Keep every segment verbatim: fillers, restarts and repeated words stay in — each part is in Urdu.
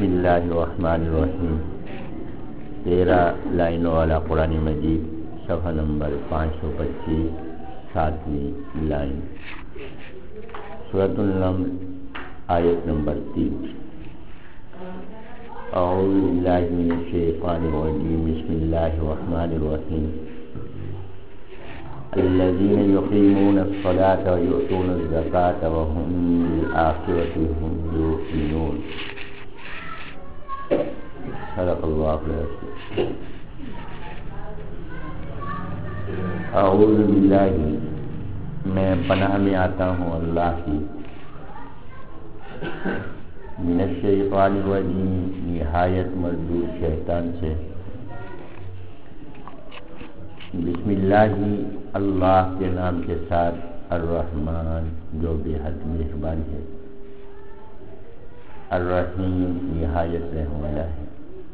بسم اللہ الرحمن الرحیم تیرہ لائنوں والا قرآن مجید صفحہ نمبر پانچ سو پچیس ساتویں لائن سورۃ النمل آیت نمبر تین اعوذ باللہ من الشیطان الرجیم بسم اللہ الرحمن الرحیم الذین یقیمون الصلاة ویؤتون الزکاة وهم بالآخرة هم یوقنون صدق اللہ العظیم. اعوذ باللہ میں پناہ میں آتا ہوں اللہ کی من الشیطان الرجیم نہایت مردود شیطان سے. بسم اللہ اللہ کے نام کے ساتھ الرحمن جو بے حد مہربان ہے، الرحیم نہایت رحم والا ہے.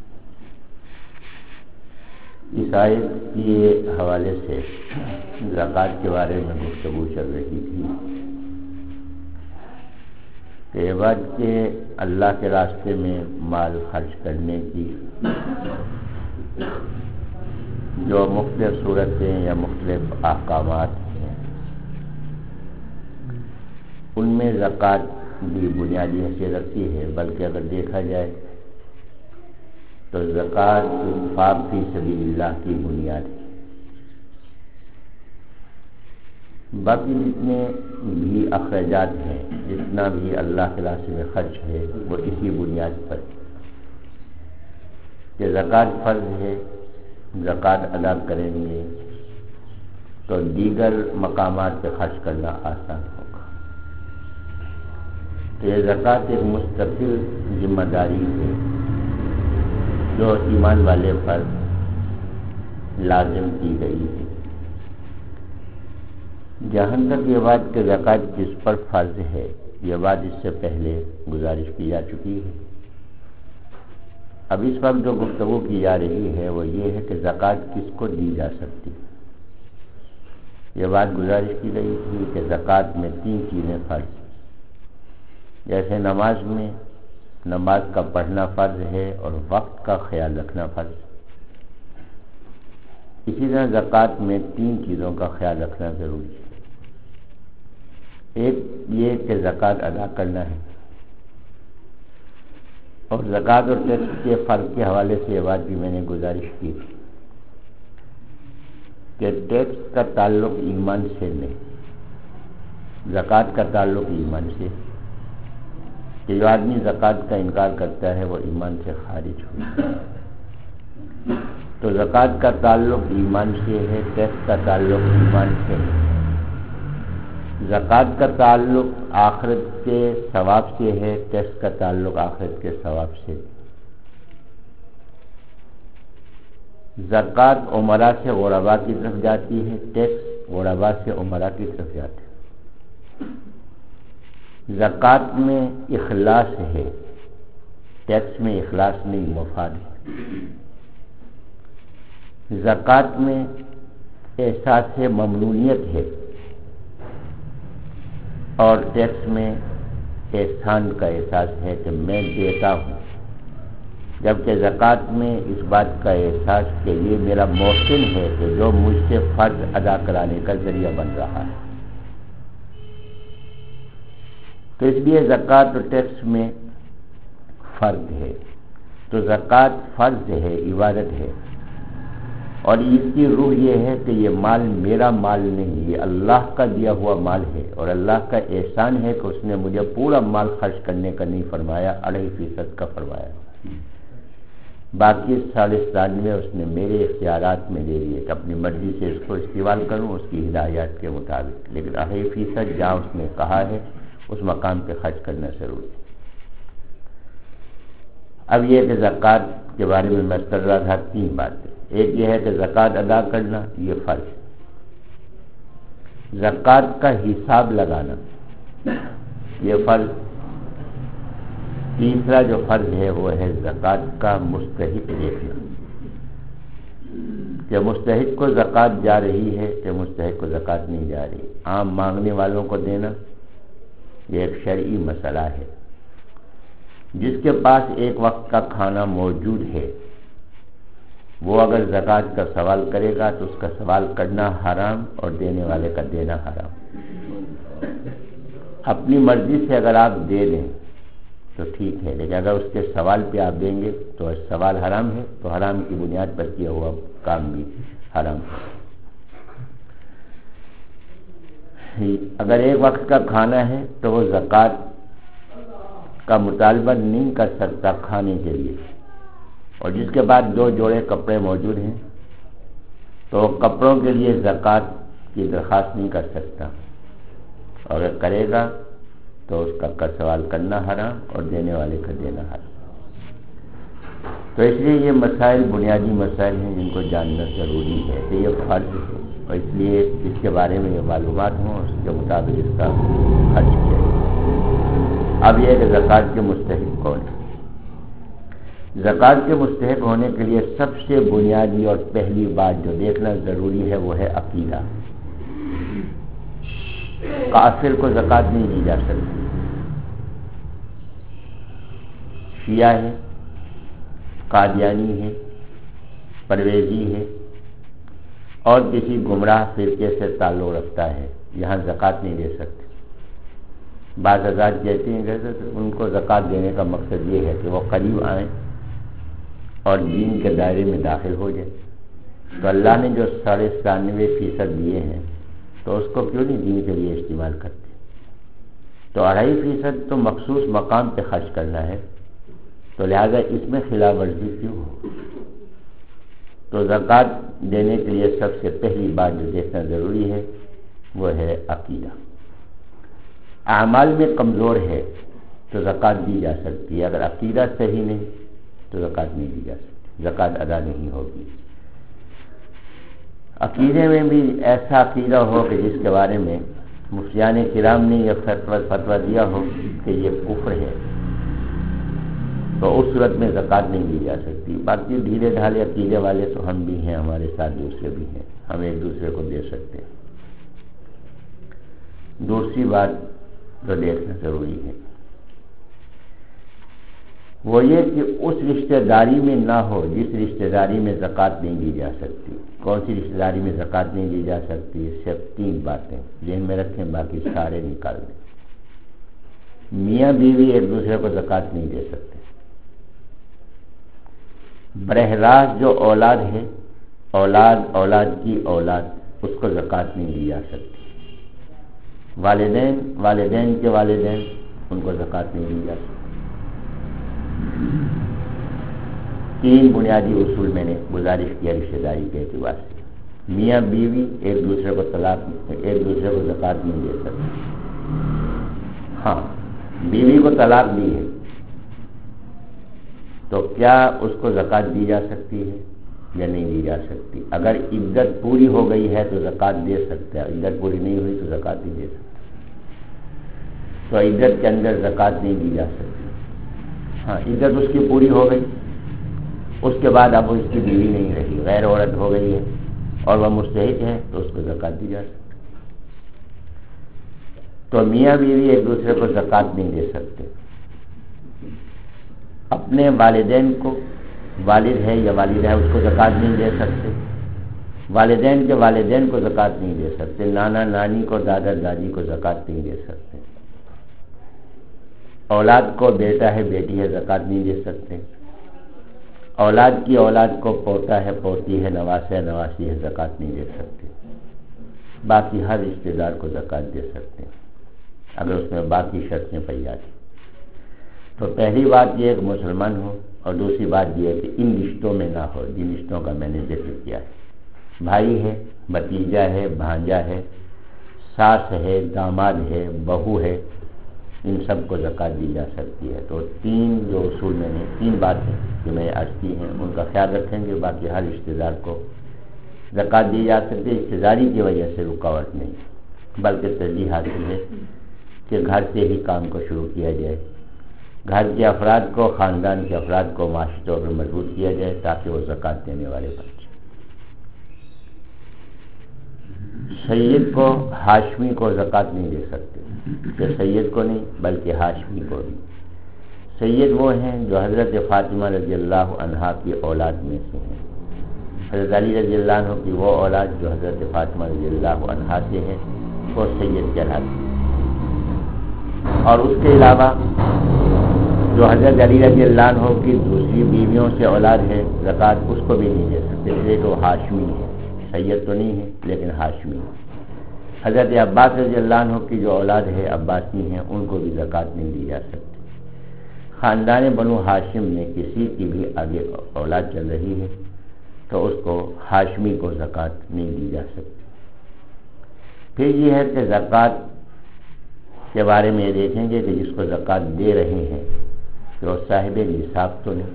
اس آیت کے حوالے سے زکوٰۃ کے بارے میں گفتگو چل رہی تھی کہ یہ بات کہ اللہ کے راستے میں مال خرچ کرنے کی جو مختلف صورتیں یا مختلف احکامات ہیں، ان میں زکوٰۃ بھی بنیادی حیثیت رکھتی ہے. بلکہ اگر دیکھا جائے تو زکوٰۃ انفاق فی سبیل اللہ کی بنیاد ہے. باقی جتنے بھی اخراجات ہیں، جتنا بھی اللہ کے راستے میں خرچ ہے، وہ اسی بنیاد پر کہ زکوٰۃ فرض ہے، زکوٰۃ ادا کریں گے تو دیگر مقامات پہ خرچ کرنا آسان ہوگا. تو یہ زکوٰۃ ایک مستقل ذمہ داری ہے جو ایمان والے پر لازم کی گئی ہے. جہاں تک یہ بات کہ زکوٰۃ کس پر فرض ہے، یہ بات اس سے پہلے گزارش کی جا چکی ہے. اب اس وقت جو گفتگو کی جا رہی ہے وہ یہ ہے کہ زکوٰۃ کس کو دی جا سکتی. یہ بات گزارش کی گئی تھی کہ زکوٰۃ میں تین چیزیں فرض ہیں. جیسے نماز میں نماز کا پڑھنا فرض ہے اور وقت کا خیال رکھنا فرض ہے، اسی طرح زکوٰۃ میں تین چیزوں کا خیال رکھنا ضروری ہے. ایک یہ کہ زکوٰۃ ادا کرنا ہے، اور زکوٰۃ اور ٹیکس کے فرق کے حوالے سے یہ بات بھی میں نے گزارش کی کہ ٹیکس کا تعلق ایمان سے نہیں، زکوٰۃ کا تعلق ایمان سے. کہ جو آدمی زکوٰۃ کا انکار کرتا ہے وہ ایمان سے خارج ہوتا ہے. تو زکوٰۃ کا تعلق ایمان سے ہے، ٹیکس کا تعلق ایمان سے ہے. زکوٰۃ کا تعلق آخرت کے ثواب سے ہے، ٹیکس کا تعلق آخرت کے ثواب سے. زکوٰۃ عمرا سے غربا کی طرف جاتی ہے، ٹیکس غربا سے عمرا کی طرف جاتا ہے. زکوٰۃ میں اخلاص ہے، ٹیکس میں اخلاص نہیں، مفاد ہے. زکوٰۃ میں احساس ممنونیت ہے اور ٹیکس میں احسان کا احساس ہے کہ میں دیتا ہوں، جبکہ زکوٰۃ میں اس بات کا احساس کہ یہ میرا محسن ہے کہ جو مجھ سے فرض ادا کرانے کا ذریعہ بن رہا ہے. تو اس لیے زکوٰۃ اور ٹیکس میں فرق ہے. تو زکوٰۃ فرض ہے، عبادت ہے، اور اس کی روح یہ ہے کہ یہ مال میرا مال نہیں، یہ اللہ کا دیا ہوا مال ہے، اور اللہ کا احسان ہے کہ اس نے مجھے پورا مال خرچ کرنے کا نہیں فرمایا، اڑھائی فیصد کا فرمایا. باقی ساڑھے ستانوے اس نے میرے اختیارات میں دے دیے کہ اپنی مرضی سے اس کو استعمال کروں اس کی ہدایات کے مطابق. لیکن اڑھائی فیصد جہاں اس نے کہا ہے اس مقام پہ خرچ کرنا ضروری ہے. اب یہ کہ زکوٰۃ کے بارے میں میں کر رہا تھا تین باتیں. ایک یہ ہے کہ زکوٰۃ ادا کرنا یہ فرض ہے، زکوٰۃ کا حساب لگانا یہ فرض. تیسرا جو فرض ہے وہ ہے زکوٰۃ کا مستحق دیکھنا کہ مستحق کو زکوٰۃ جا رہی ہے کہ مستحق کو زکوٰۃ نہیں جا رہی. عام مانگنے والوں کو دینا یہ ایک شرعی مسئلہ ہے. جس کے پاس ایک وقت کا کھانا موجود ہے وہ اگر زکوٰۃ کا سوال کرے گا تو اس کا سوال کرنا حرام اور دینے والے کا دینا حرام۔ اپنی مرضی سے اگر آپ دے دیں تو ٹھیک ہے، لیکن اگر اس کے سوال پہ آپ دیں گے تو سوال حرام ہے، تو حرام کی بنیاد پر کیا ہوا کام بھی حرام ہے۔ اگر ایک وقت کا کھانا ہے تو وہ زکوٰۃ کا مطالبہ نہیں کر سکتا کھانے کے لیے، اور جس کے بعد دو جوڑے کپڑے موجود ہیں تو وہ کپڑوں کے لیے زکوٰۃ کی درخواست نہیں کر سکتا، اور اگر کرے گا تو اس کا سوال کرنا حرام اور دینے والے کا دینا حرام۔ تو اس لیے یہ مسائل بنیادی مسائل ہیں جن کو جاننا ضروری ہے کہ یہ فرض ہے، اور اس لیے اس کے بارے میں یہ معلومات ہوں اور اس کے مطابق اس کا خرچ کیا جائے۔ اب یہ ہے کہ زکوٰۃ کے مستحق کون ہے۔ زکوٰۃ کے مستحق ہونے کے لیے سب سے بنیادی اور پہلی بات جو دیکھنا ضروری ہے وہ ہے عقیدہ۔ کافر کو زکوٰۃ نہیں دی جا سکتی، شیعہ ہے، قادیانی ہے، پرویزی ہے اور کسی گمراہ فرقے سے تعلق رکھتا ہے، یہاں زکوٰۃ نہیں دے سکتے۔ بعض حضرات کہتے ہیں کہ ان کو زکوٰۃ دینے کا مقصد یہ ہے کہ وہ قریب آئیں اور دین کے دائرے میں داخل ہو جائیں، تو اللہ نے جو ساڑھے ستانوے فیصد دیے ہیں تو اس کو کیوں نہیں دین کے لیے استعمال کرتے؟ تو اڑھائی فیصد تو مخصوص مقام پہ خرچ کرنا ہے، تو لہذا اس میں خلاف ورزی کیوں ہو؟ تو زکوٰۃ دینے کے لیے سب سے پہلی بات جو دیکھنا ضروری ہے وہ ہے عقیدہ۔ اعمال میں کمزور ہے تو زکوٰۃ دی جا سکتی ہے، اگر عقیدہ صحیح نہیں تو زکوٰۃ نہیں دی جا سکتی، زکوٰۃ ادا نہیں ہوگی۔ عقیدے میں بھی ایسا عقیدہ ہو کہ جس کے بارے میں مفتیان کرام نے یہ فتویٰ دیا ہو کہ یہ کفر ہے، تو اس صورت میں زکوٰۃ نہیں دی جا سکتی۔ باقی ڈھیلے ڈھالے عقیدے والے تو ہم بھی ہیں، ہمارے ساتھ دوسرے بھی ہیں، ہم ایک دوسرے کو دے سکتے ہیں۔ دوسری بات جو دیکھنا ضروری ہے وہ یہ کہ اس رشتہ داری میں نہ ہو جس رشتہ داری میں زکوٰۃ نہیں دی جا سکتی۔ کون سی رشتہ داری میں زکوٰۃ نہیں دی جا سکتی؟ صرف تین باتیں ذہن میں رکھیں، باقی سارے نکال دیں۔ میاں بیوی ایک دوسرے کو زکوٰۃ نہیں دے سکتے۔ براہ راست جو اولاد ہے، اولاد اولاد کی اولاد، اس کو زکوٰۃ نہیں دی جا سکتی۔ والدین والدین کے والدین، ان کو زکوٰۃ نہیں دی جا سکتی۔ تین بنیادی اصول میں نے گزارش کیا رشتہ داری کے اعتبار سے۔ میاں بیوی ایک دوسرے کو طلاق ایک دوسرے کو زکوٰۃ نہیں دے سکتے۔ ہاں، بیوی کو طلاق دی ہے تو کیا اس کو زکوٰۃ دی جا سکتی ہے یا نہیں دی جا سکتی؟ اگر عدت پوری ہو گئی ہے تو زکوٰۃ دے سکتا ہے، عدت پوری نہیں ہوئی تو زکوٰۃ نہیں دے سکتا۔ تو عدت کے اندر زکوٰۃ نہیں دی جا سکتی۔ ہاں، عدت اس کی پوری ہو گئی، اس کے بعد اب اس کی بیوی نہیں رہی، غیر عورت ہو گئی ہے اور وہ مستحق ہے تو اس کو زکوٰۃ دی جا سکتی۔ تو میاں بیوی ایک دوسرے کو زکوٰۃ نہیں دے سکتے۔ اپنے والدین کو، والد ہے یا والدہ ہے، اس کو زکوٰۃ نہیں دے سکتے۔ والدین کے والدین کو زکوٰۃ نہیں دے سکتے۔ نانا نانی کو، دادا دادی کو زکوٰۃ نہیں دے سکتے۔ اولاد کو، بیٹا ہے بیٹی ہے، زکوٰۃ نہیں دے سکتے۔ اولاد کی اولاد کو، پوتا ہے پوتی ہے، نواس ہے نواسی ہے، زکوٰۃ نہیں دے سکتے۔ باقی ہر رشتہ دار کو زکوٰۃ دے سکتے ہیں اگر اس میں باقی شرطیں پائی جاتی۔ تو پہلی بات یہ ہے کہ مسلمان ہو، اور دوسری بات یہ ہے کہ ان رشتوں میں نہ ہو جن رشتوں کا میں نے ذکر کیا ہے۔ بھائی ہے، بھتیجا ہے، بھانجا ہے، ساس ہے، داماد ہے، بہو ہے، ان سب کو زکوٰۃ دی جا سکتی ہے۔ تو تین جو اصول میں نے تین باتیں جو میں نے عرض کی ہیں ان کا خیال رکھیں گے، باقی ہر رشتہ دار کو زکوٰۃ دی جا سکتی ہے۔ رشتہ داری کی وجہ سے رکاوٹ نہیں، بلکہ ترجیح حاصل ہے کہ گھر سے ہی کام کو شروع کیا جائے، گھر کے افراد کو، خاندان کے افراد کو معاشی طور پر مضبوط کیا جائے تاکہ وہ زکوٰۃ دینے والے بن جائیں۔ سید کو، ہاشمی کو زکوٰۃ نہیں دے سکتے، کہ سید کو نہیں بلکہ ہاشمی کو بھی۔ سید وہ ہیں جو حضرت فاطمہ رضی اللہ عنہا کی اولاد میں سے ہیں. حضرت علی رضی اللہ عنہ کی وہ اولاد جو حضرت فاطمہ رضی اللہ عنہا سے ہے وہ سید کہلاتی ہے. اور اس کے علاوہ جو حضرت علی رضی اللہ عنہ کی دوسری بیویوں سے اولاد ہے زکوٰۃ اس کو بھی نہیں دے سکتے، اس لیے کہ وہ ہاشمی ہے، سید تو نہیں ہے لیکن ہاشمی ہے. حضرت عباس رضی اللہ عنہ کی جو اولاد ہے عباسی ہیں ان کو بھی زکوٰۃ نہیں دی جا سکتی. خاندان بنو ہاشم میں کسی کی بھی آگے اولاد چل رہی ہے تو اس کو ہاشمی کو زکوٰۃ نہیں دی جا سکتی. پھر یہ ہے کہ زکوٰۃ کے بارے میں یہ دیکھیں گے کہ جس کو زکوٰۃ دے رہے ہیں کہ وہ صاحب نصاب تو نہیں.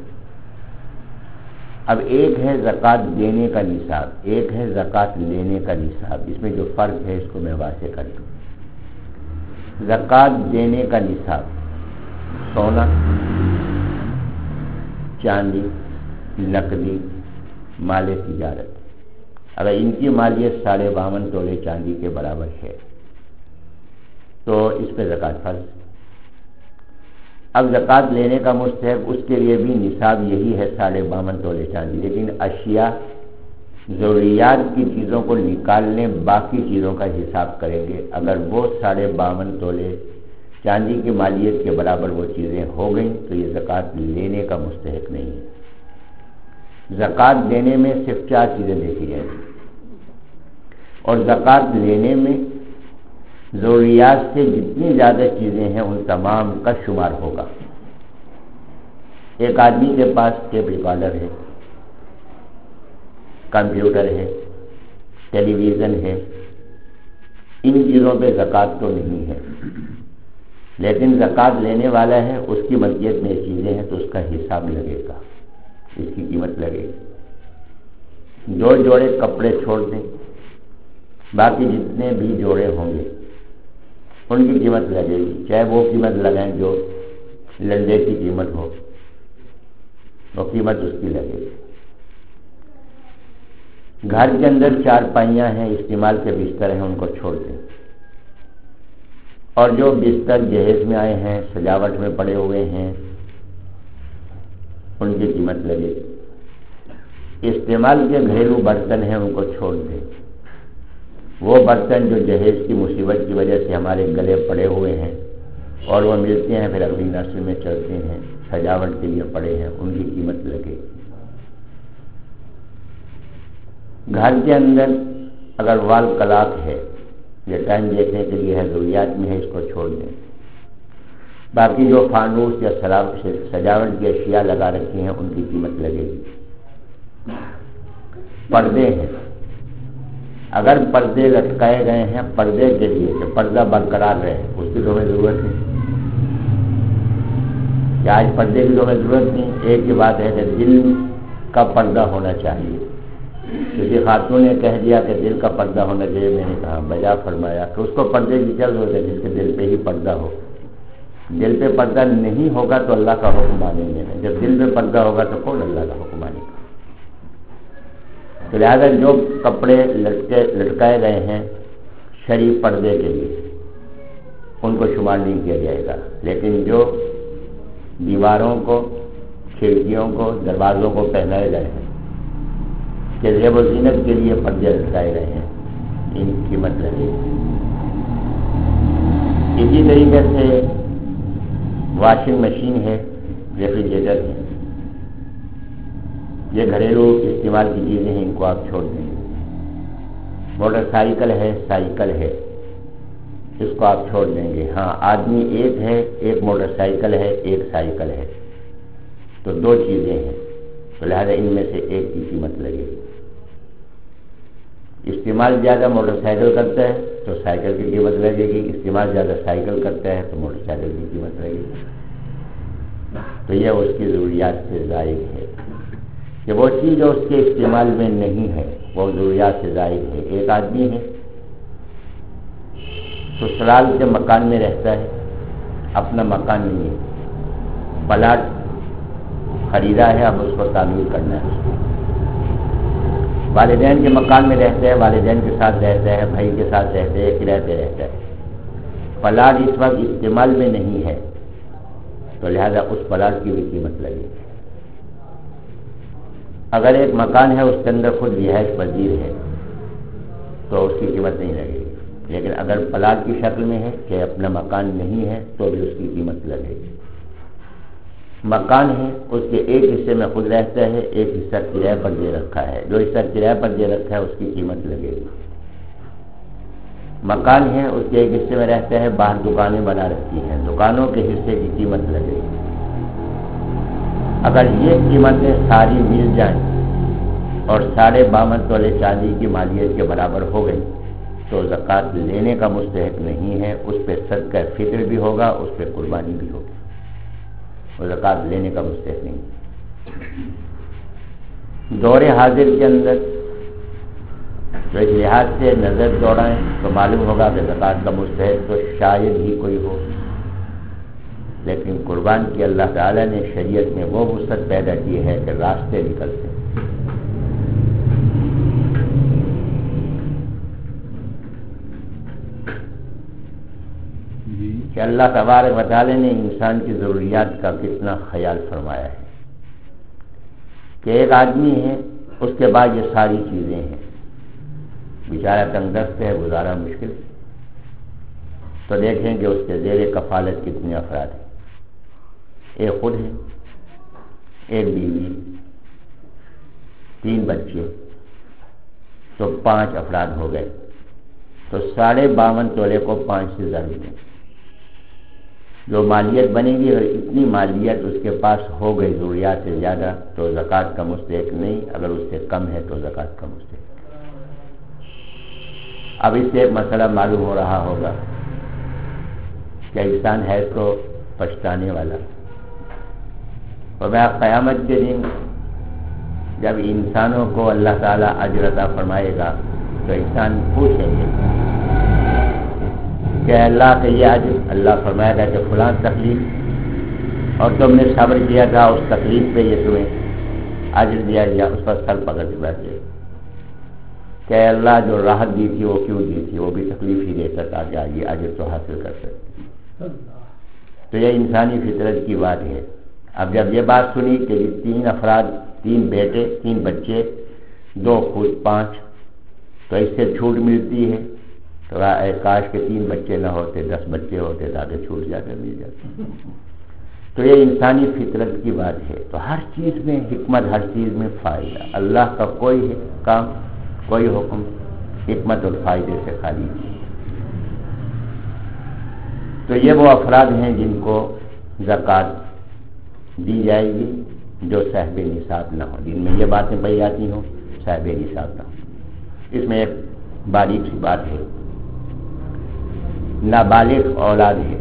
اب ایک ہے زکوٰۃ دینے کا نصاب، ایک ہے زکوٰۃ لینے کا نصاب. اس میں جو فرق ہے اس کو میں واضح کر دوں. زکوٰۃ دینے کا نصاب سونا، چاندی، نقدی، مال تجارت. اگر ان کی مالیت ساڑھے باون تولے چاندی کے برابر ہے تو اس پہ زکوٰۃ فرض. اب زکوٰۃ لینے کا مستحق اس کے لیے بھی نصاب یہی ہے ساڑھے باون تولے چاندی، لیکن اشیاء ضروریات کی چیزوں کو نکال لیں، باقی چیزوں کا حساب کریں گے. اگر وہ ساڑھے باون تولے چاندی کی مالیت کے برابر وہ چیزیں ہو گئیں تو یہ زکوٰۃ لینے کا مستحق نہیں ہے. زکوٰۃ دینے میں صرف چار چیزیں دیکھی جائیں گی اور زکوٰۃ لینے میں ضروریات سے جتنی زیادہ چیزیں ہیں ان تمام کا شمار ہوگا. ایک آدمی کے پاس ٹیپ ریکارڈر ہے، کمپیوٹر ہے، ٹیلی ویژن ہے، ان چیزوں پہ زکوٰۃ تو نہیں ہے، لیکن زکوٰۃ لینے والا ہے اس کی ملکیت میں یہ چیزیں ہیں تو اس کا حساب لگے گا، اس کی قیمت لگے گی. دو جوڑے کپڑے چھوڑ دیں، باقی جتنے بھی جوڑے ہوں گے ان کی قیمت لگے گی، چاہے وہ قیمت لگائیں جو لنڈے کی قیمت ہو، وہ قیمت اس کی لگے گی. گھر کے اندر چار پائیاں ہیں، استعمال کے بستر ہیں، ان کو چھوڑ دیں. اور جو بستر جہیز میں آئے ہیں، سجاوٹ میں پڑے ہوئے ہیں، ان کی قیمت لگے گی. استعمال کے گھریلو برتن ہیں ان کو چھوڑ دیں. وہ برتن جو جہیز کی مصیبت کی وجہ سے ہمارے گلے پڑے ہوئے ہیں اور وہ ملتے ہیں پھر اگلی نسل میں چلتے ہیں، سجاوٹ کے لیے پڑے ہیں، ان کی قیمت لگے. گھر کے اندر اگر وال کلاک ہے، یہ ٹائم دیکھنے کے لیے ہے، ضروریات میں ہے، اس کو چھوڑ دیں. باقی جو فانوس یا سجاوٹ کی اشیاء لگا رکھی ہیں ان کی قیمت لگے گی. پردے ہیں، اگر پردے لٹکائے گئے ہیں پردے کے لیے کہ پردہ برقرار رہے، اس کی تو ہمیں ضرورت نہیں. کیا آج پردے کی تو ہمیں ضرورت نہیں. ایک ہی بات ہے کہ دل کا پردہ ہونا چاہیے. کسی خاتون نے کہہ دیا کہ دل کا پردہ ہونا چاہیے، میں نے کہا بجا فرمایا کہ اس کو پردے کی کیا ضرورت ہے جس کے دل پہ ہی پردہ ہو. دل پہ پردہ نہیں ہوگا تو اللہ کا حکم مانیں گے، جب دل پہ پردہ ہوگا تو کون اللہ کا حکم مانے گا. تو لہٰذا جو کپڑے لٹکے لٹکائے گئے ہیں شرعی پردے کے لیے ان کو شمار نہیں کیا جائے گا، لیکن جو دیواروں کو، کھڑکیوں کو، دروازوں کو پہنائے گئے ہیں کہ زیب و زینت کے لیے پردے لٹکائے گئے ہیں، ان کی قیمت لگے گی. اسی طریقے سے واشنگ مشین ہے، ریفریجریٹر ہے، یہ گھریلو استعمال کی چیزیں ہیں، ان کو آپ چھوڑ دیں. موٹر سائیکل ہے، سائیکل ہے، اس کو آپ چھوڑ دیں گے. ہاں آدمی ایک ہے، ایک موٹر سائیکل ہے، ایک سائیکل ہے، تو دو چیزیں ہیں، تو لہذا ان میں سے ایک کی قیمت لگے گی. استعمال زیادہ موٹر سائیکل کرتا ہے تو سائیکل کی قیمت لگے گی، استعمال زیادہ سائیکل کرتا ہے تو موٹر سائیکل کی قیمت لگے گی. تو یہ اس کی ضروریات سے زائد ہے کہ وہ چیز جو اس کے استعمال میں نہیں ہے وہ ضروریات سے زائد ہے. ایک آدمی ہے سسرال کے مکان میں رہتا ہے، اپنا مکان نہیں ہے، پلاٹ خریدا ہے، اب اس کو تعمیر کرنا ہے. والدین کے مکان میں رہتا ہے، والدین کے ساتھ رہتا ہے، بھائی کے ساتھ رہتے ہیں، کرایے پہ رہتا ہے. پلاٹ اس وقت استعمال میں نہیں ہے تو لہذا اس پلاٹ کی بھی قیمت لگے گی۔ اگر ایک مکان ہے اس کے اندر خود رہائش پذیر ہے تو اس کی قیمت نہیں لگے گی، لیکن اگر پلاٹ کی شکل میں ہے کہ اپنا مکان نہیں ہے تو بھی اس کی قیمت لگے گی۔ مکان ہے اس کے ایک حصے میں خود رہتا ہے، ایک حصہ کرایہ پر دے رکھا ہے، جو حصہ کرایہ پر دے رکھا ہے اس کی قیمت لگے گی۔ مکان ہے اس کے ایک حصے میں رہتا ہے، باہر دکانیں بنا رکھی ہیں، دکانوں کے حصے کی قیمت لگے گی۔ اگر یہ قیمتیں ساری مل جائیں اور ساڑھے باون تولے چاندی کی مالیت کے برابر ہو گئی تو زکوٰۃ لینے کا مستحق نہیں ہے، اس پہ صدقہ فطر بھی ہوگا، اس پہ قربانی بھی ہوگی، وہ زکوٰۃ لینے کا مستحق نہیں۔ دور حاضر کے اندر تو اس لحاظ سے نظر دوڑائیں تو معلوم ہوگا کہ زکوٰۃ کا مستحق تو شاید ہی کوئی ہو، لیکن قربان کی اللہ تعالیٰ نے شریعت میں وہ وسعت پیدا کی ہے کہ راستے نکلتے ہیں۔ کہ اللہ تبارک و تعالیٰ نے انسان کی ضروریات کا کتنا خیال فرمایا ہے کہ ایک آدمی ہے، اس کے بعد یہ ساری چیزیں ہیں، بیچارہ تنگ دست ہے، گزارا مشکل، تو دیکھیں کہ اس کے زیر کفالت کتنے افراد ہیں۔ ایک خود ہے، ایک بیوی، تین بچے، تو پانچ افراد ہو گئے، تو ساڑھے باون تولے کو پانچ سے ضرب دیں، جو مالیت بنے گی، اگر اتنی مالیت اس کے پاس ہو گئی ضروریات سے زیادہ تو زکوٰۃ کا مستحق نہیں، اگر اس سے کم ہے تو زکوٰۃ کا مستحق۔ اب اس سے ایک مسئلہ معلوم ہو رہا ہوگا کہ انسان ہے تو پچھتانے والا، اور میں قیامت کے دن جب انسانوں کو اللہ تعالیٰ اجر عطا فرمائے گا تو انسان پوچھیں گے کہ اللہ کا یہ اجر، اللہ فرمائے گا کہ فلاں تکلیف اور تم نے صبر کیا تھا، اس تکلیف پہ یہ تمہیں اجر دیا گیا، اس پر سر پکڑ کے بیٹھے کہ اللہ جو راحت دی تھی وہ کیوں دی تھی، وہ بھی تکلیف ہی دیتا تھا، یہ اجر تو حاصل کر سکتے۔ تو یہ انسانی فطرت کی بات ہے۔ اب جب یہ بات سنی کہ تین افراد، تین بیٹے، تین بچے، دو خود پانچ، تو اس سے چھوٹ ملتی ہے، تو اے کاش کے تین بچے نہ ہوتے، دس بچے ہوتے تاکہ چھوٹ جا کر مل جاتے۔ تو یہ انسانی فطرت کی بات ہے۔ تو ہر چیز میں حکمت، ہر چیز میں فائدہ، اللہ کا کوئی کام، کوئی حکم حکمت اور فائدے سے خالی ہے۔ تو یہ وہ افراد ہیں جن کو زکوٰۃ دی جائے گی جو صاحب نصاب نہ ہو، جن میں یہ باتیں پائی جاتی ہوں صاحب نصاب نہ ہو۔ اس میں ایک باریک سی بات ہے، نابالغ اولاد ہے،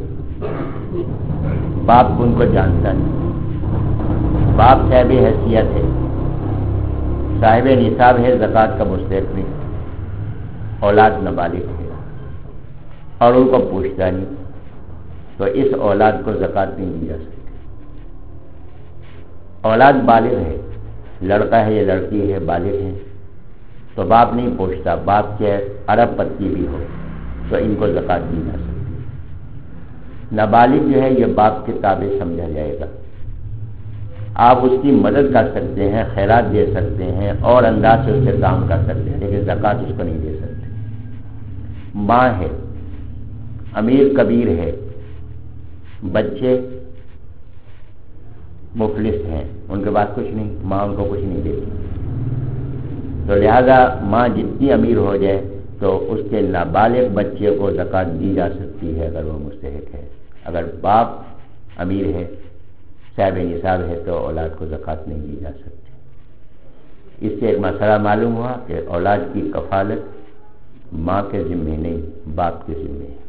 باپ ان کو جانتا نہیں، باپ صاحب حیثیت ہے، صاحب نصاب ہے، زکوٰۃ کا مستحق نہیں، اولاد نابالغ ہے اور ان کو پوچھتا نہیں، تو اس اولاد کو زکوٰۃ نہیں دی جا سکتی۔ اولاد بالغ ہے، لڑکا ہے یا لڑکی ہے، بالغ ہے، تو باپ نہیں پوچھتا، باپ کے ارب پتی بھی ہو تو ان کو زکوٰۃ دی جا سکتی۔ نابالغ جو ہے یہ باپ کے تابع سمجھا جائے گا، آپ اس کی مدد کر سکتے ہیں، خیرات دے سکتے ہیں اور انداز سے اس سے کام کر سکتے ہیں، لیکن زکوٰۃ اس کو نہیں دے سکتے۔ ماں ہے، امیر کبیر ہے، بچے مفلس ہیں، ان کے پاس کچھ نہیں، ماں ان کو کچھ نہیں دیتی، تو لہذا ماں جتنی امیر ہو جائے تو اس کے نابالغ بچے کو زکوٰۃ دی جا سکتی ہے اگر وہ مستحق ہے۔ اگر باپ امیر ہے، صاحب نصاب ہے، تو اولاد کو زکوٰۃ نہیں دی جا سکتی۔ اس سے ایک مسئلہ معلوم ہوا کہ اولاد کی کفالت ماں کے ذمہ نہیں، باپ کے ذمہ ہے۔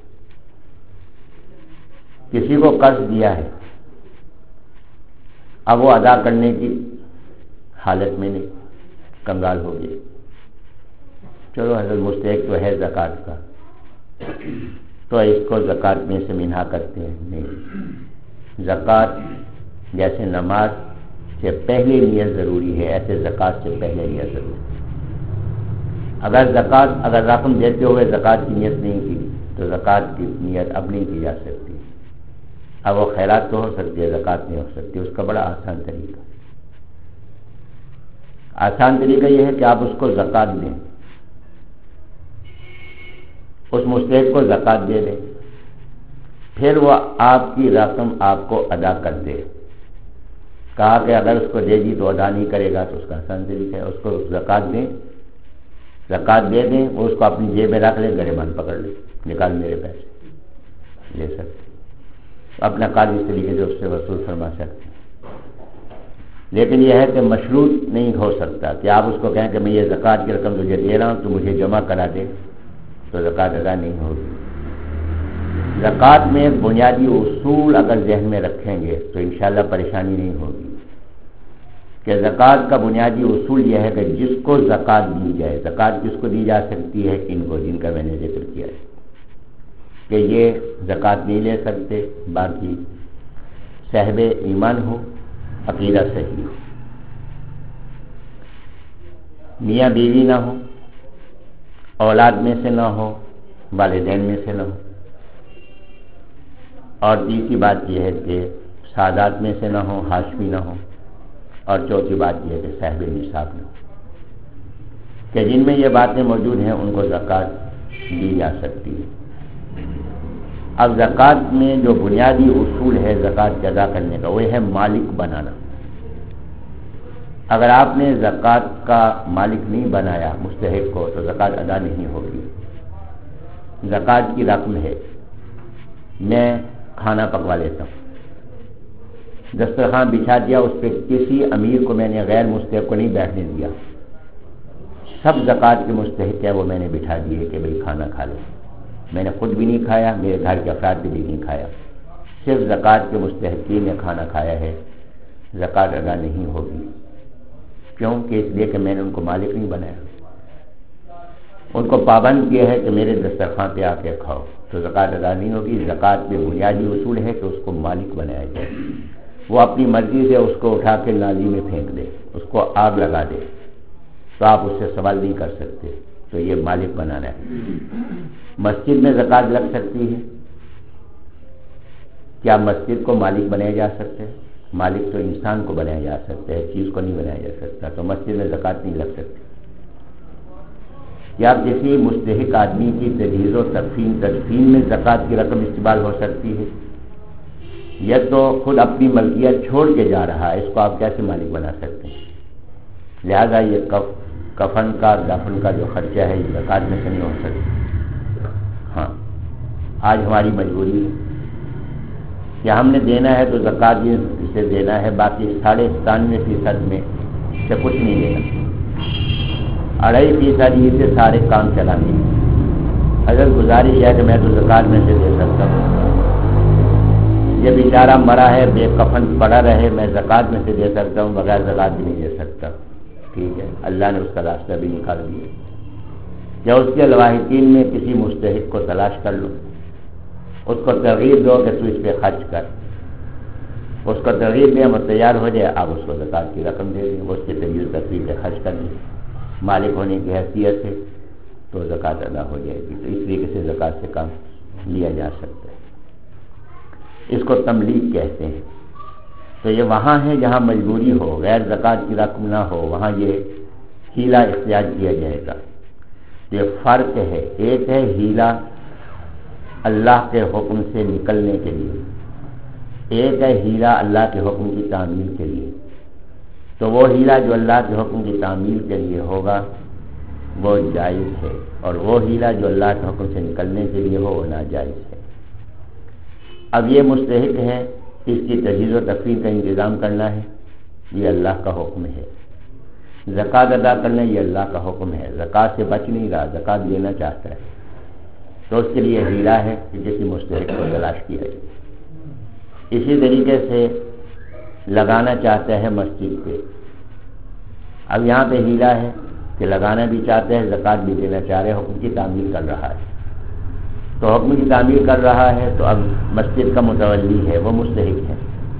کسی کو قرض دیا ہے، اب وہ ادا کرنے کی حالت میں نہیں، کنگال ہو گئی، چلو حضرت مستحق تو ہے زکوٰۃ کا، تو اس کو زکوٰۃ میں سے منہا کرتے ہیں، نہیں۔ زکوٰۃ جیسے نماز سے پہلے نیت ضروری ہے، ایسے زکوٰۃ سے پہلے نیت ضروری ہے۔ اگر زکوٰۃ اگر رقم دیتے ہوئے زکوٰۃ کی نیت نہیں کی تو زکوٰۃ کی نیت اب نہیں کی جا سکتی، اب وہ خیرات تو ہو سکتی ہے، زکوٰۃ نہیں ہو سکتی. اس کا بڑا آسان طریقہ آسان طریقہ یہ ہے کہ آپ اس کو زکوٰۃ دیں، اس مستحق کو زکوٰۃ دے دیں، پھر وہ آپ کی رقم آپ کو ادا کر دے. کہا کہ اگر اس کو دے دی تو ادا نہیں کرے گا، تو اس کا آسان طریقہ ہے اس کو زکوٰۃ دیں، زکوٰۃ دے دیں، وہ اس کو اپنی جیب میں رکھ لیں، گریبان پکڑ لیں، نکال میرے پیسے لے سکتے، اپنا قرض اس طریقے سے اس سے وصول فرما سکتے. لیکن یہ ہے کہ مشروط نہیں ہو سکتا کہ آپ اس کو کہیں کہ میں یہ زکوٰۃ کی رقم تجھے دے رہا ہوں تو مجھے جمع کرا دے، تو زکوٰۃ ادا نہیں ہوگی. زکوٰۃ میں بنیادی اصول اگر ذہن میں رکھیں گے تو انشاءاللہ پریشانی نہیں ہوگی کہ زکوٰۃ کا بنیادی اصول یہ ہے کہ جس کو زکوٰۃ دی جائے، زکوٰۃ کس کو دی جا سکتی ہے؟ ان کو، جن کا میں نے ذکر کیا ہے کہ یہ زکوٰۃ نہیں لے سکتے، باقی صاحب ایمان ہو، عقیدہ صحیح ہو، میاں بیوی نہ ہو، اولاد میں سے نہ ہو، والدین میں سے نہ ہو، اور تیسری بات یہ ہے کہ سادات میں سے نہ ہو، ہاشمی نہ ہو، اور چوتھی بات یہ ہے کہ صاحب نصاب نہ ہو. کہ جن میں یہ باتیں موجود ہیں ان کو زکوٰۃ دی جا سکتی ہے. اب زکوٰۃ میں جو بنیادی اصول ہے زکوٰۃ ادا کرنے کا، وہ ہے مالک بنانا. اگر آپ نے زکوٰۃ کا مالک نہیں بنایا مستحق کو تو زکوٰۃ ادا نہیں ہوگی. زکوٰۃ کی رقم ہے، میں کھانا پکوا لیتا ہوں، دسترخوان بچھا دیا، اس پہ کسی امیر کو میں نے غیر مستحق کو نہیں بیٹھنے دیا، سب زکوٰۃ کے مستحق ہے وہ میں نے بٹھا دیے کہ بھئی کھانا کھا لو. میں نے خود بھی نہیں کھایا، میرے گھر کے افراد بھی نہیں کھایا، صرف زکوٰۃ کے مستحقین نے کھانا کھایا ہے. زکوٰۃ ادا نہیں ہوگی. کیوں؟ کہ اس لیے کہ میں نے ان کو مالک نہیں بنایا، ان کو پابند کیا ہے کہ میرے دسترخوان پہ آ کے کھاؤ، تو زکوٰۃ ادا نہیں ہوگی. زکوٰۃ میں بنیادی اصول ہے کہ اس کو مالک بنایا جائے. وہ اپنی مرضی سے اس کو اٹھا کے نالی میں پھینک دے، اس کو آگ لگا دے، تو آپ اس سے سوال نہیں کر سکتے. تو یہ مالک بنانا ہے. مسجد میں زکوٰۃ لگ سکتی ہے. کیا مسجد کو مالک بنایا جا سکتا ہے؟ مالک تو انسان کو بنایا جا سکتا ہے، چیز کو نہیں بنایا جا سکتا. تو مسجد میں زکوٰۃ نہیں لگ سکتی. کیا کسی مستحق آدمی کی تجہیز و تدفین تدفین میں زکوٰۃ کی رقم استعمال ہو سکتی ہے؟ یہ تو خود اپنی ملکیت چھوڑ کے جا رہا ہے، اس کو آپ کیسے مالک بنا سکتے ہیں؟ لہذا یہ کف کفن کا دفن کا جو خرچہ ہے یہ زکوٰۃ میں سے نہیں ہو سکتا. ہاں، آج ہماری مجبوری ہے کہ ہم نے دینا ہے تو زکوٰۃ یہ اسے دینا ہے، باقی ساڑھے ستانوے فیصد میں سے کچھ نہیں دینا، اڑائی فیصد یہ سے سارے کام چلانے. اگر گزارش ہے کہ میں تو زکوٰۃ میں سے دے سکتا ہوں، یہ بیچارہ مرا ہے بے کفن پڑا رہے، میں زکوٰۃ میں سے دے سکتا ہوں، بغیر زکوٰۃ بھی نہیں دے سکتا. ٹھیک ہے، اللہ نے اس کا راستہ بھی نکال دیا. یا اس کے لواحقین میں کسی مستحق کو تلاش کر لو، اس کو ترغیب دو کہ تو اس پہ خرچ کر، اس کو ترغیب دیں، وہ تیار ہو جائے، آپ اس کو زکوٰۃ کی رقم دے دیں، وہ اس کے تجویز تصویر پہ خرچ کر دیں. مالک ہونے کی حیثیت سے تو زکوٰۃ ادا ہو جائے گی. تو اس طریقے سے زکوٰۃ سے کام لیا جا سکتا ہے. اس کو تملیغ کہتے ہیں. تو یہ وہاں ہے جہاں مجبوری ہو، غیر زکوٰۃ کی رقم نہ ہو، وہاں یہ ہیلہ اختیار کیا جائے گا. یہ فرق ہے. ایک ہے ہیلہ اللہ کے حکم سے نکلنے کے لیے، ایک ہے ہیلہ اللہ کے حکم کی تعمیل کے لیے. تو وہ ہیلہ جو اللہ کے حکم کی تعمیل کے لیے ہوگا وہ جائز ہے، اور وہ ہیلہ جو اللہ کے حکم سے نکلنے کے لیے ہو وہ ناجائز ہے. اب یہ مستحق ہے، اس کی تجہیز و تکفین کا انتظام کرنا ہے، یہ اللہ کا حکم ہے. زکوٰۃ ادا کرنا یہ اللہ کا حکم ہے. زکوٰۃ سے بچ نہیں رہا، زکوٰۃ دینا چاہتا ہے، تو اس کے لیے ہیلہ ہے کہ کسی مستحق کو تلاش کیا جائے. اسی طریقے سے لگانا چاہتا ہے مسجد پہ. اب یہاں پہ ہیلہ ہے کہ لگانا بھی چاہتا ہے، زکوٰۃ بھی دینا چاہ رہے، حکم کی تعمیل کر رہا ہے. تو حکم کی تعمیل کر رہا ہے تو اب مسجد کا متولی ہے، وہ مستحق ہے،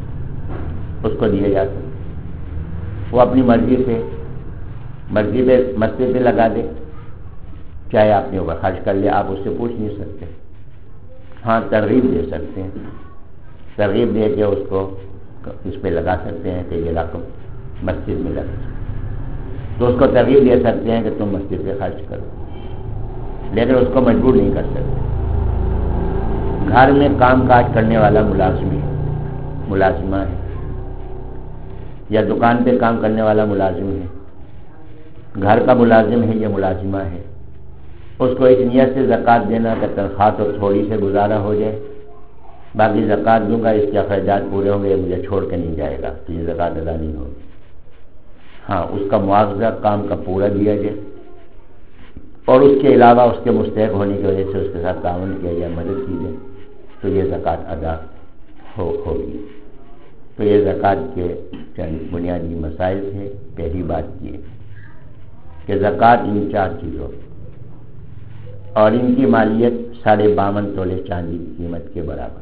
اس کو دیا جاتا ہے. وہ اپنی مرضی سے مرضی پہ مسجد پہ لگا دے، چاہے آپ نے اوپر خرچ کر لیا، آپ اس سے پوچھ نہیں سکتے. ہاں ترغیب دے سکتے ہیں ترغیب دے کے اس کو اس پہ لگا سکتے ہیں کہ یہ رقم مسجد میں لگے، تو اس کو ترغیب دے سکتے ہیں کہ تم مسجد پہ خرچ کرو، لیکن اس کو مجبور نہیں کر سکتے۔ گھر میں کام کاج کرنے والا ملازم ہے، ملازمہ ہے، یا دکان پہ کام کرنے والا ملازم ہے، گھر کا ملازم ہے یا ملازمہ ہے، اس کو اس نیت سے زکوٰۃ دینا کہ تنخواہ تو تھوڑی سے گزارا ہو جائے، باقی زکوٰۃ دوں گا، اس کے اخراجات پورے ہوں گے، مجھے چھوڑ کے نہیں جائے گا، تو یہ زکوٰۃ ادا نہیں ہوگی۔ ہاں، اس کا معاوضہ کام کا پورا دیا جائے، اور اس کے علاوہ اس کے مستحق ہونے کی وجہ سے اس کے ساتھ تعاون کیا جائے، مدد کی جائے، تو یہ زکوٰۃ ادا ہو ہوگی۔ تو یہ زکوٰۃ کے چند بنیادی مسائل تھے۔ پہلی بات یہ کہ زکوٰۃ ان چار چیزوں اور ان کی مالیت ساڑھے باون تولے چاندی کی قیمت کے برابر۔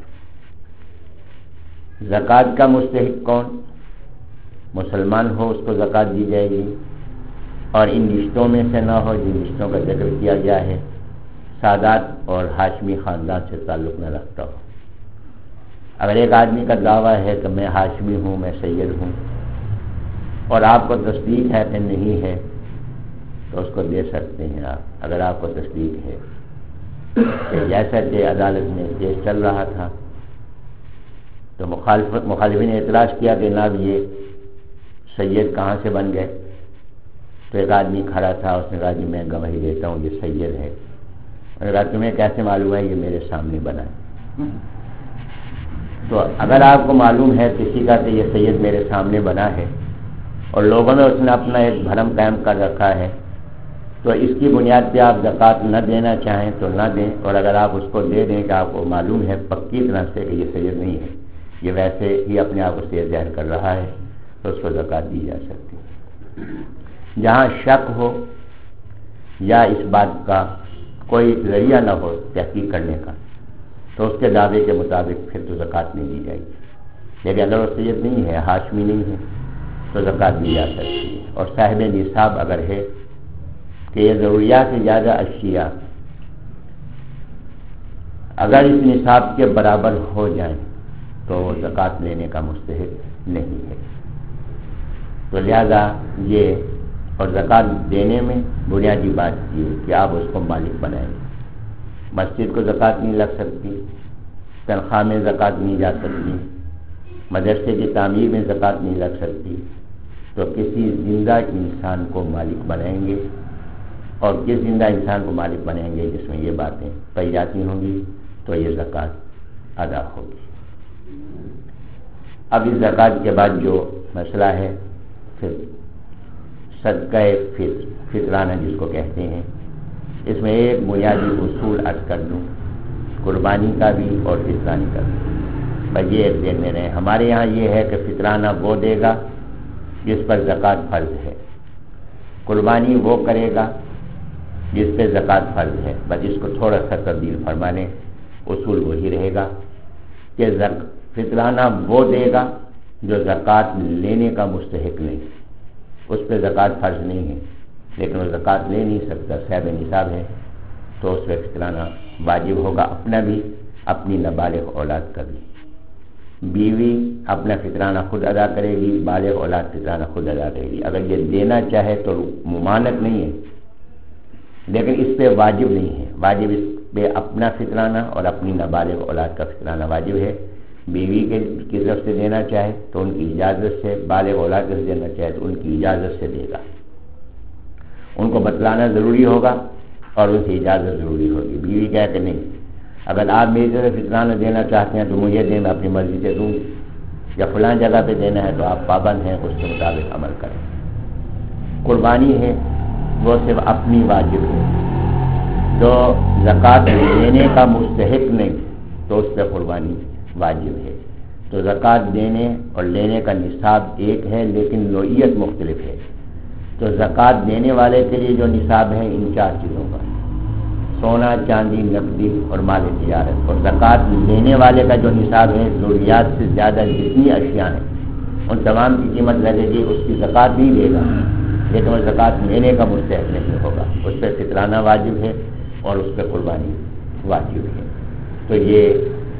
زکوٰۃ کا مستحق کون؟ مسلمان ہو اس کو زکوٰۃ دی جائے گی، اور ان رشتوں میں سے نہ ہو جن رشتوں کا ذکر کیا گیا ہے، سادات اور ہاشمی خاندان سے تعلق نہ رکھتا ہو۔ اگر ایک آدمی کا دعویٰ ہے کہ میں ہاشمی ہوں، میں سید ہوں، اور آپ کو تصدیق ہے کہ نہیں ہے، تو اس کو دے سکتے ہیں آپ، اگر آپ کو تصدیق ہے کہ جیسا کہ عدالت میں کیس چل رہا تھا تو مخالفت مخالفین نے اعتراض کیا کہ جناب یہ سید کہاں سے بن گئے، تو ایک آدمی کھڑا تھا، اس نے کہا جی میں گواہی دیتا ہوں یہ سید ہے۔ انہوں نے کہا تمہیں کیسے معلوم ہے؟ یہ میرے سامنے بنا ہے۔ تو اگر آپ کو معلوم ہے کسی کا کہ یہ سید میرے سامنے بنا ہے اور لوگوں میں اس نے اپنا ایک بھرم قائم کر رکھا ہے، تو اس کی بنیاد پہ آپ زکوٰۃ نہ دینا چاہیں تو نہ دیں، اور اگر آپ اس کو دے دیں کہ آپ کو معلوم ہے پکی طرح سے کہ یہ سید نہیں ہے، یہ ویسے ہی اپنے آپ کو سید ظاہر کر رہا ہے، تو اس کو زکوٰۃ دی جا سکتی ہے۔ جہاں شک ہو یا اس بات کا کوئی ذریعہ نہ ہو تحقیق کرنے کا، تو اس کے دعوے کے مطابق پھر تو زکوٰۃ نہیں دی جائے گی، لیکن اگر وہ سید نہیں ہے، ہاشمی نہیں ہے، تو زکوٰۃ دی جا سکتی ہے۔ اور صاحب نصاب اگر ہے کہ یہ ضروریات سے زیادہ اشیاء اگر اس نصاب کے برابر ہو جائیں تو وہ زکوٰۃ لینے کا مستحق نہیں ہے۔ تو لہذا یہ اور زکوٰۃ دینے میں بنیادی بات یہ کہ آپ اس کو مالک بنائیں گے۔ مسجد کو زکوٰۃ نہیں لگ سکتی، تنخواہ میں زکوٰۃ نہیں جا سکتی، مدرسے کی تعمیر میں زکوٰۃ نہیں لگ سکتی، تو کسی زندہ انسان کو مالک بنائیں گے، اور کس زندہ انسان کو مالک بنائیں گے جس میں یہ باتیں پائی جاتی ہوں گی، تو یہ زکوٰۃ ادا ہوگی۔ اب اس زکوٰۃ کے بعد جو مسئلہ ہے پھر صدقہ فطر فطرانہ جس کو کہتے ہیں، اس میں ایک بنیادی اصول عرض کر دوں، قربانی کا بھی اور فطرانی کا بھی، بس یہ ایک دیکھنے رہے۔ ہمارے یہاں یہ ہے کہ فطرانہ وہ دے گا جس پر زکوٰۃ فرض ہے، قربانی وہ کرے گا جس پہ زکوٰۃ فرض ہے، بس اس کو تھوڑا سا تبدیل فرما لیں، اصول وہی رہے گا کہ فطرانہ وہ دے گا جو زکوٰۃ لینے کا مستحق نہیں، اس پہ زکوٰۃ فرض نہیں ہے لیکن وہ زکوٰۃ لے نہیں سکتا، صاحب نصاب ہے، تو اس پہ فطرانہ واجب ہوگا، اپنا بھی اپنی نابالغ اولاد کا بھی۔ بیوی اپنا فطرانہ خود ادا کرے گی، بالغ اولاد فطرانہ خود ادا کرے گی، اگر یہ دینا چاہے تو ممانعت نہیں ہے، لیکن اس پہ واجب نہیں ہے، واجب اس پہ اپنا فطرانہ اور اپنی نابالغ اولاد کا فطرانہ واجب ہے۔ بیوی کے کی طرف سے دینا چاہے تو ان کی اجازت سے، بالغ اولاد سے دینا چاہے تو ان کی اجازت سے دے گا، ان کو بتلانا ضروری ہوگا اور ان کی اجازت ضروری ہوگی۔ بیوی کہہ کہ نہیں، اگر آپ میری طرف فطرانہ دینا چاہتے ہیں تو مجھے دیں، میں اپنی مرضی سے دوں، یا فلاں جگہ پہ دینا ہے تو آپ پابند ہیں، اس کے مطابق عمل کریں۔ قربانی ہے وہ صرف اپنی واجب ہے، جو زکوٰۃ دینے کا مستحق نہیں تو اس پہ قربانی واجب ہے۔ تو زکوٰۃ دینے اور لینے کا نصاب ایک ہے لیکن نوعیت مختلف ہے۔ تو زکوٰۃ دینے والے کے لیے جو نصاب ہے ان چار چیزوں کا، سونا، چاندی، نقدی اور مال تجارت، اور زکوٰۃ لینے والے کا جو نصاب ہے ضروریات سے زیادہ جتنی اشیاء ہیں ان تمام کی قیمت لگے گی، اس کی زکوٰۃ نہیں دے گا لیکن وہ زکوٰۃ لینے کا مستحق نہیں ہوگا، اس پہ فطرانہ واجب ہے اور اس پہ قربانی واجب ہے۔ تو یہ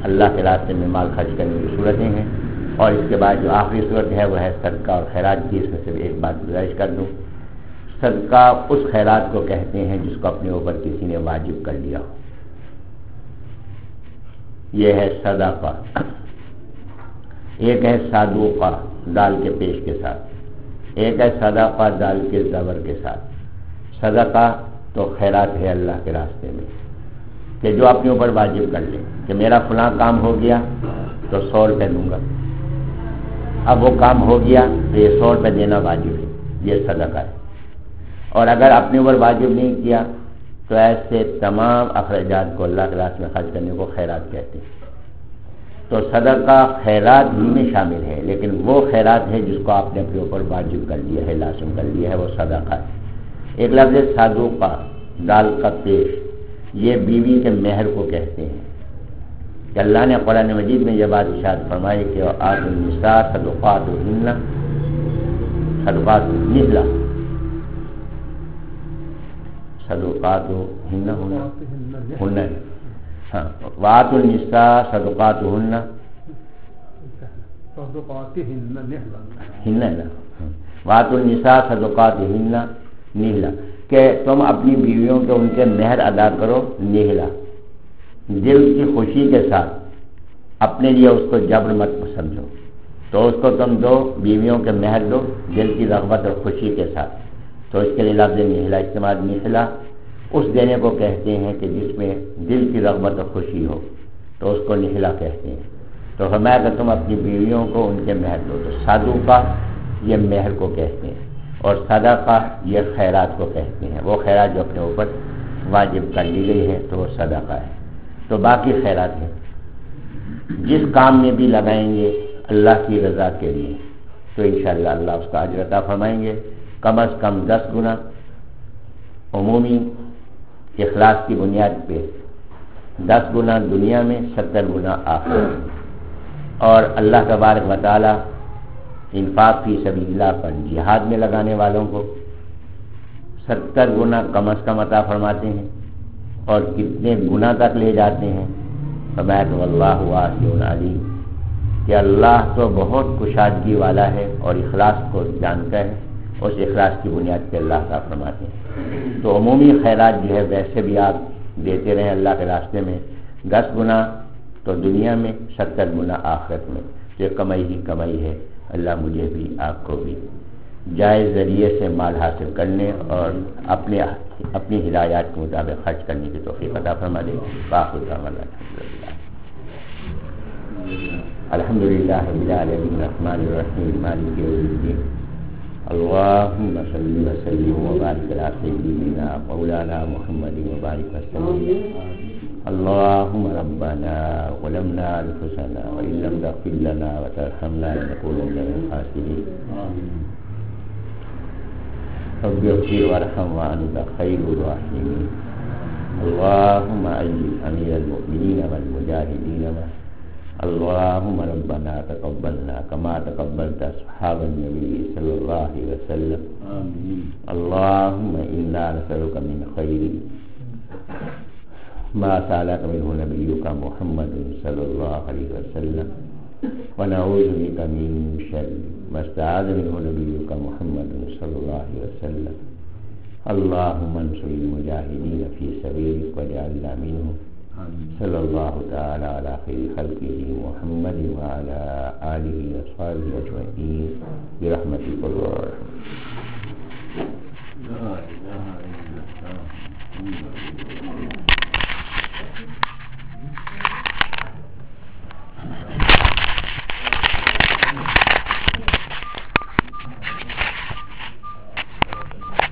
اللہ کے راستے میں مال خرچ کرنے کی صورتیں ہیں. اور اس کے بعد جو آخری صورت ہے وہ ہے صدقہ اور خیرات کی. اس میں سے ایک بات گزارش کر دوں، صدقہ اس خیرات کو کہتے ہیں جس کو اپنے اوپر کسی نے واجب کر لیا ہو. یہ ہے صدقہ. ایک ہے صدقہ دال کے پیش کے ساتھ، ایک ہے صدقہ دال کے زبر کے ساتھ. صدقہ تو خیرات ہے اللہ کے راستے میں کہ جو اپنے اوپر واجب کر لے کہ میرا فلاں کام ہو گیا تو سو روپے دوں گا. اب وہ کام ہو گیا تو یہ سو روپے دینا واجب ہے، یہ صدقہ ہے. اور اگر اپنے اوپر واجب نہیں کیا تو ایسے تمام اخراجات کو اللہ کے راستے میں خرچ کرنے کو خیرات کہتے ہیں. تو صدقہ خیرات ہی میں شامل ہے، لیکن وہ خیرات ہے جس کو آپ نے اپنے اوپر واجب کر لیا ہے، لازم کر لیا ہے، وہ صدقہ ہے. ایک لفظ صدقہ دال کا پیش، یہ بیوی کے مہر کو کہتے ہیں کہ اللہ نے قرآن مجید میں یہ بات ارشاد فرمائی کہ آت النساء صدقاتہن صدقات نحلہ صدقاتہن ہن ہاں وآت النساء صدقاتہن ہن وآت النساء صدقاتہن نحلہ کہ تم اپنی بیویوں کے ان کے مہر ادا کرو نحلہ، دل کی خوشی کے ساتھ. اپنے لیے اس کو جبر مت سمجھو، تو اس کو تم دو، بیویوں کے مہر دو دل کی رغبت اور خوشی کے ساتھ. تو اس کے لیے لفظ نحلہ استعمال. نحلہ اس دینے کو کہتے ہیں کہ جس میں دل کی رغبت اور خوشی ہو، تو اس کو نحلہ کہتے ہیں. تو فرمایا کہ تم اپنی بیویوں کو ان کے مہر دو. تو صدقہ یہ مہر کو کہتے ہیں، اور صدقہ یہ خیرات کو کہتے ہیں. وہ خیرات جو اپنے اوپر واجب کر لی گئی ہے تو وہ صدقہ ہے. تو باقی خیرات ہے جس کام میں بھی لگائیں گے اللہ کی رضا کے لیے تو انشاءاللہ اللہ اس کا اجر عطا فرمائیں گے. کم از کم دس گنا عمومی اخلاص کی بنیاد پہ، دس گنا دنیا میں، ستر گنا آخرت میں. اور اللہ تبارک و تعالی انفاق فی سبیل اللہ پر جہاد میں لگانے والوں کو ستر گنا کم از کم عطا فرماتے ہیں. اور کتنے گناہ تک لے جاتے ہیں. فرمایا کہ واللہ واسع علیم کہ اللہ تو بہت کشادگی والا ہے اور اخلاص کو جانتا ہے. اس اخلاص کی بنیاد پہ اللہ عطا فرماتے ہیں. تو عمومی خیرات جو ہے ویسے بھی آپ دیتے رہیں اللہ کے راستے میں، دس گنا تو دنیا میں، ستر گنا آخرت میں. یہ کمائی ہی کمائی ہے. اللہ مجھے بھی آپ کو بھی جائز ذریعے سے مال حاصل کرنے اور اپنے اپنی ہدایات کے مطابق خرچ کرنے کی توفیق عطا فرما دے. باخر الحمد الحمد للہ رب العالمین الرحمن الرحیم مالک یوم الدین. اللهم صل وسلم وبارك على سيدنا مولانا محمد وبارك وسلم. اللهم ربنا ظلمنا انفسنا وان لم تغفر لنا وترحمنا لنكونن من الخاسرين. رب اغفر وارحم وانت خير الراحمين. اللهم اجل امير المؤمنين والمجاهدين معه. اللهم ربنا تقبلنا كما تقبلت اصحاب النبي صلى الله عليه وسلم. آمين. اللهم انا نسألك من خير ما سألك منه نبيك محمد صلى الله عليه وسلم، ونعوذ بك من شر ما استعاذ منه نبيك محمد صلى الله عليه وسلم. اللهم انصر المجاهدين في سبيلك واجعلنا منهم. صلی اللہ تعالی علی خیر خلقہ محمد وعلی آلہ وصحبہ اجمعین برحمتک اللہ.